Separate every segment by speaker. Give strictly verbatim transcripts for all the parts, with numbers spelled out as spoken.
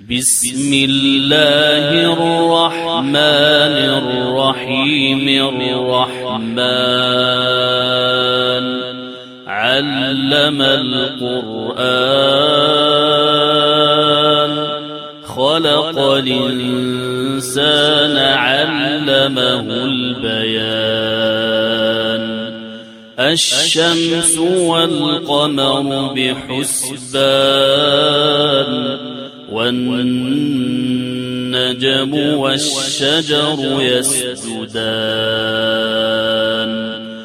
Speaker 1: بسم الله الرحمن الرحيم. الرحمن علم القرآن خلق الإنسان علمه البيان. الشمس والقمر بحسبان والنجم والشجر يسجدان.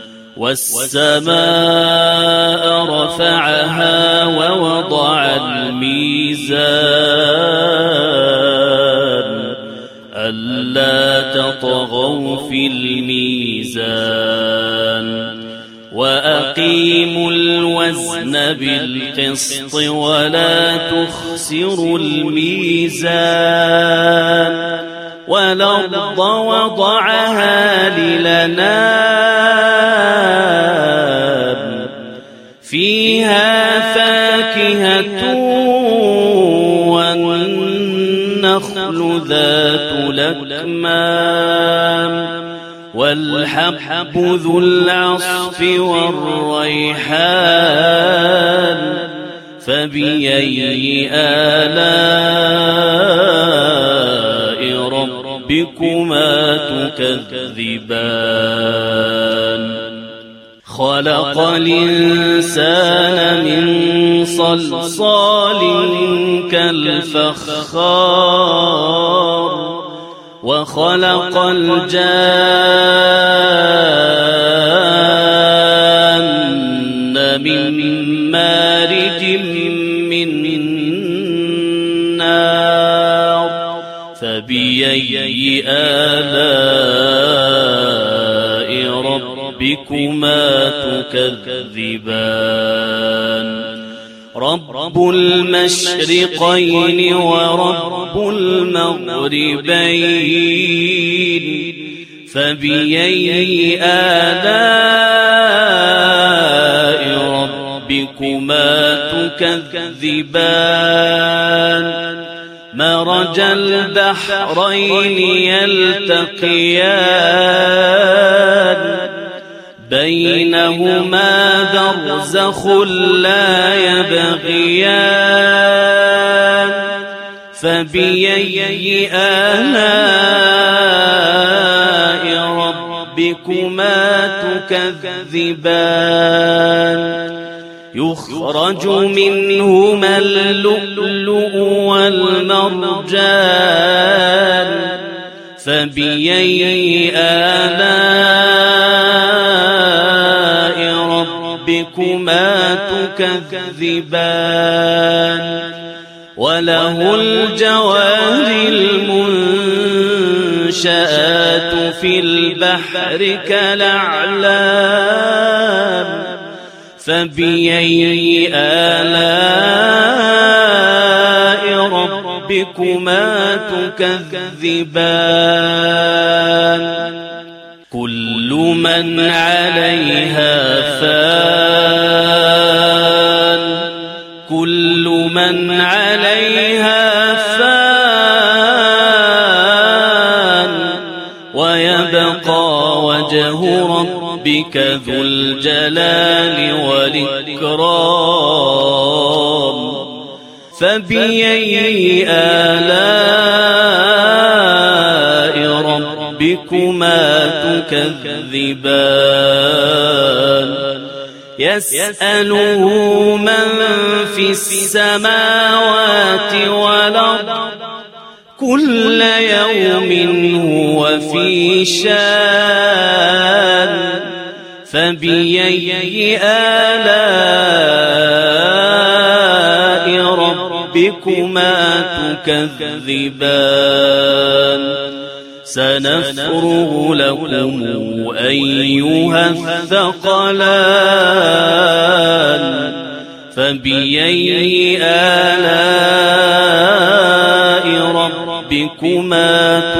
Speaker 1: والسماء رفعها ووضع الميزان ألا تطغوا في الميزان وأقيموا الوزن بالقسط ولا تخسروا الميزان. والأرض وضعها للأنام فيها فاكهة والنخل ذات الأكمام والحب ذو العصف والريحان. فبأي آلاء ربكما تكذبان. خلق الإنسان من صلصال كالفخار وخلق الجان من مارج من نار. فبأي آلاء ربكما تكذبان. رب المشرقين ورب المغربين. فبأي آلاء ربكما تكذبان. مرج البحرين يلتقيان بينهما برزخ لا يبغيان. فبأي آلاء ربكما تكذبان. يخرج منهما اللؤلؤ والمرجان. فبأي آلاء ربكما تكذبان. وله الجوار المنشآت في البحر كالأعلام. فبأي آلاء ربكما تكذبان. كل من عليها فان كل من عليها فان ويبقى وجه ربك ذو الجلال والإكرام. فبأي آلاء ربكما تكذبان. يسأله من في السماوات والأرض كل يوم هو في شان. فبأي آلاء ربكما تكذبان. سنفرغ لكم أيها الثقلان. فبأي آلاء ربكما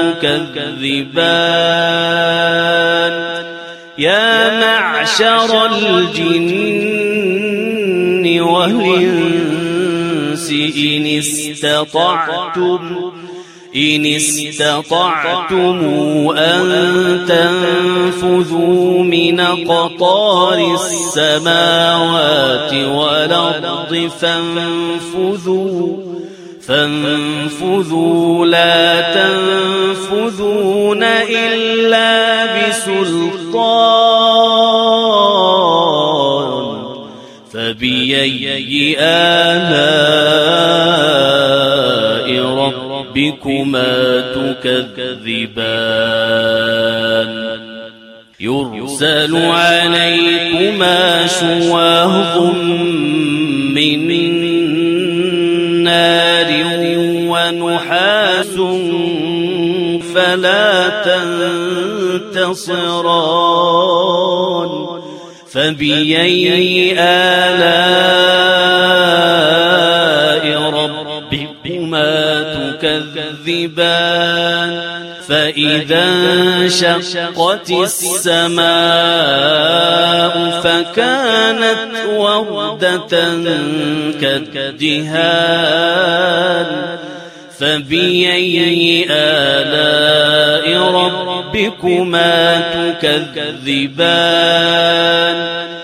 Speaker 1: تكذبان. يا معشر الجن والإنس الإنس إن استطعتم إن استطعتم أن تنفذوا من أقطار السماوات والأرض فانفذوا فانفذوا لا تنفذون إلا بسلطان فبأي آلاء ربكما تكذبان يرسل عليكما شواظ من نار ونحاس فلا تنتصران فبأي آلاء ربكما تكذبان فإذا انشقت السماء فكانت وردة كالدهان فبأي آلاء ربكما تكذبان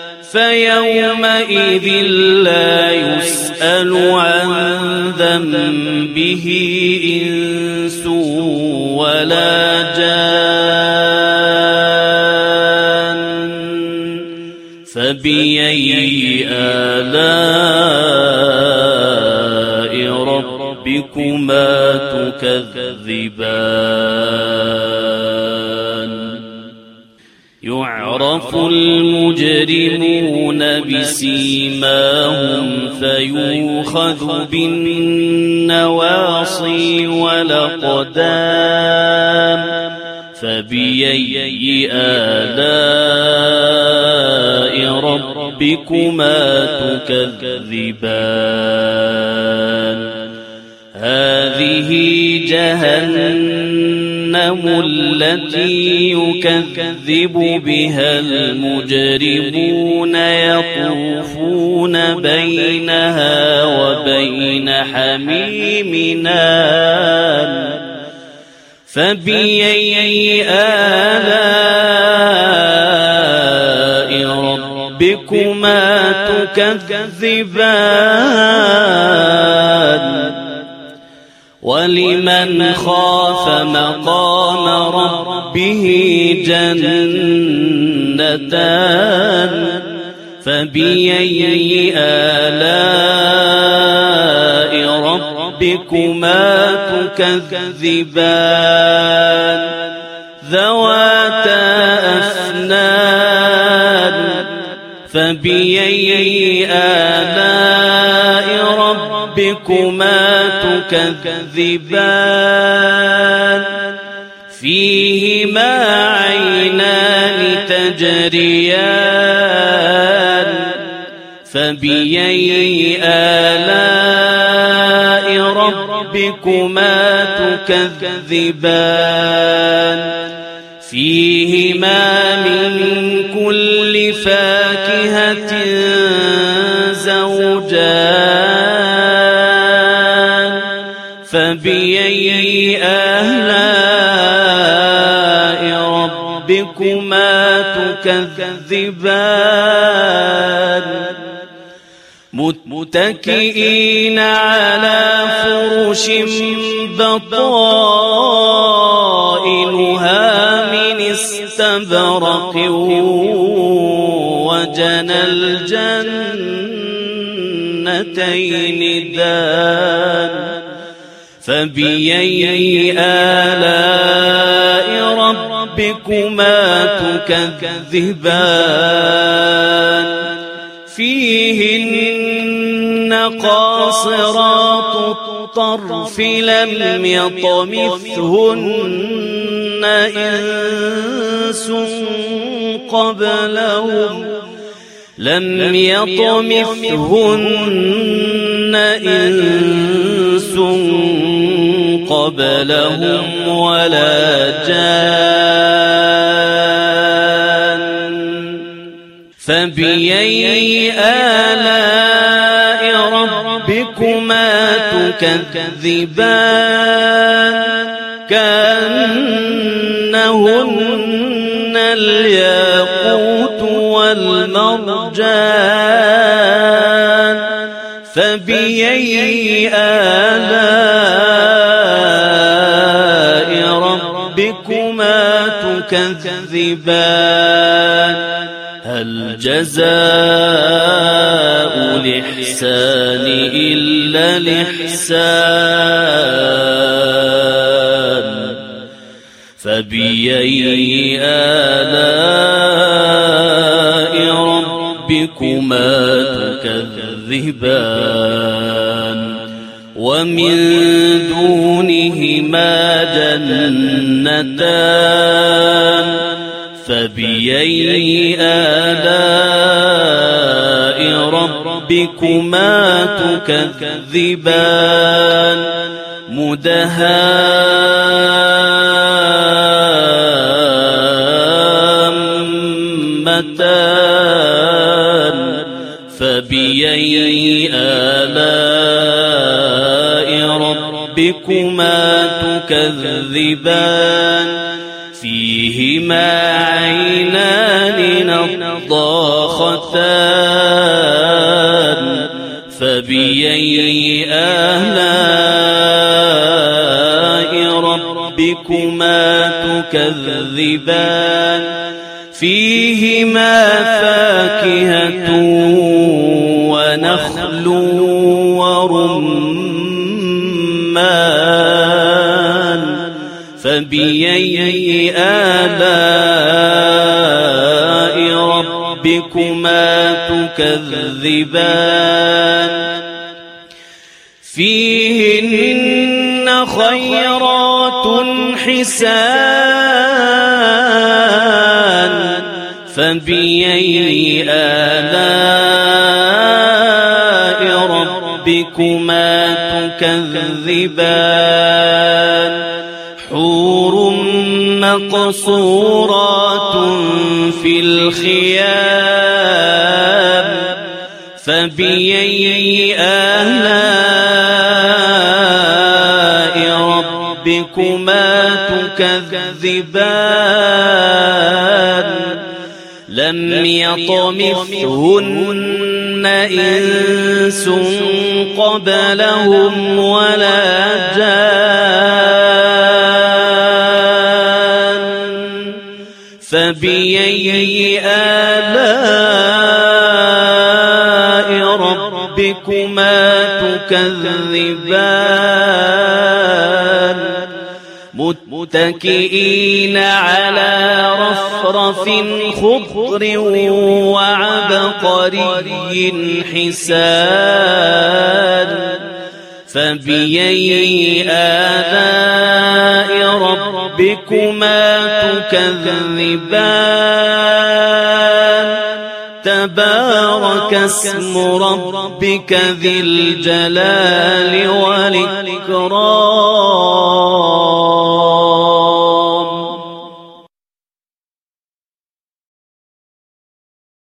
Speaker 1: فيومئذ لا يسأل عن ذنبه إنس ولا جان فبأي آلاء ربكما تكذبان يعرف المجرمون بسيماهم فيؤخذ بالنواصي والأقدام فبأي آلاء ربكما تكذبان هذه جهنم التي يكذب بها المجرمون يطوفون بينها وبين حميم آن فبأي آلاء ربكما تكذبان ولمن خاف مقام ربه جنتان فبأي آلاء ربكما تكذبان ذواتا أفنان فبأي آلاء ربكما تكذبان فيهما عينان تجريان فبأي آلاء ربكما تكذبان فيهما من كل فاكهة زوجان فبأي آلاء ربكما تكذبان متكئين على فرش بطائنها من استبرق وجنى الجنتين دان فبأي آلاء ربكما تكذبان فيهن قاصرات الطرف لم يطمثهن إنس قبلهم لم يطمثهن إنس قبلهم ولا جان فبأي آلاء ربكما تكذبان كأنهن الياقوت والمرجان فبأي آلاء ربكما تكذبان هل جزاء الإحسان إلا الإحسان فبأي آلاء ربكما تكذبان ومن دونهما جنتان فبأي آلاء ربكما تكذبان مدهامتان فبأي آلاء ربكما تكذبان فيهما عينان نضاختان فبأي آلاء ربكما تكذبان فيهما فاكهة ونخل ورمان فبأي آلاء ربكما تكذبان فيهن خيرات حسان فبأي آلاء ربكما تكذبان حور مقصورات في الخيام فبأي آلاء ربكما تكذبان لم يطمثهن إنس قبلهم ولا جان فبأي آلاء ربكما تكذبان متكئين على رفرف خضر وعبقري حسان فبأي آلاء ربكما تكذبان تبارك اسم ربك ذي الجلال والإكرام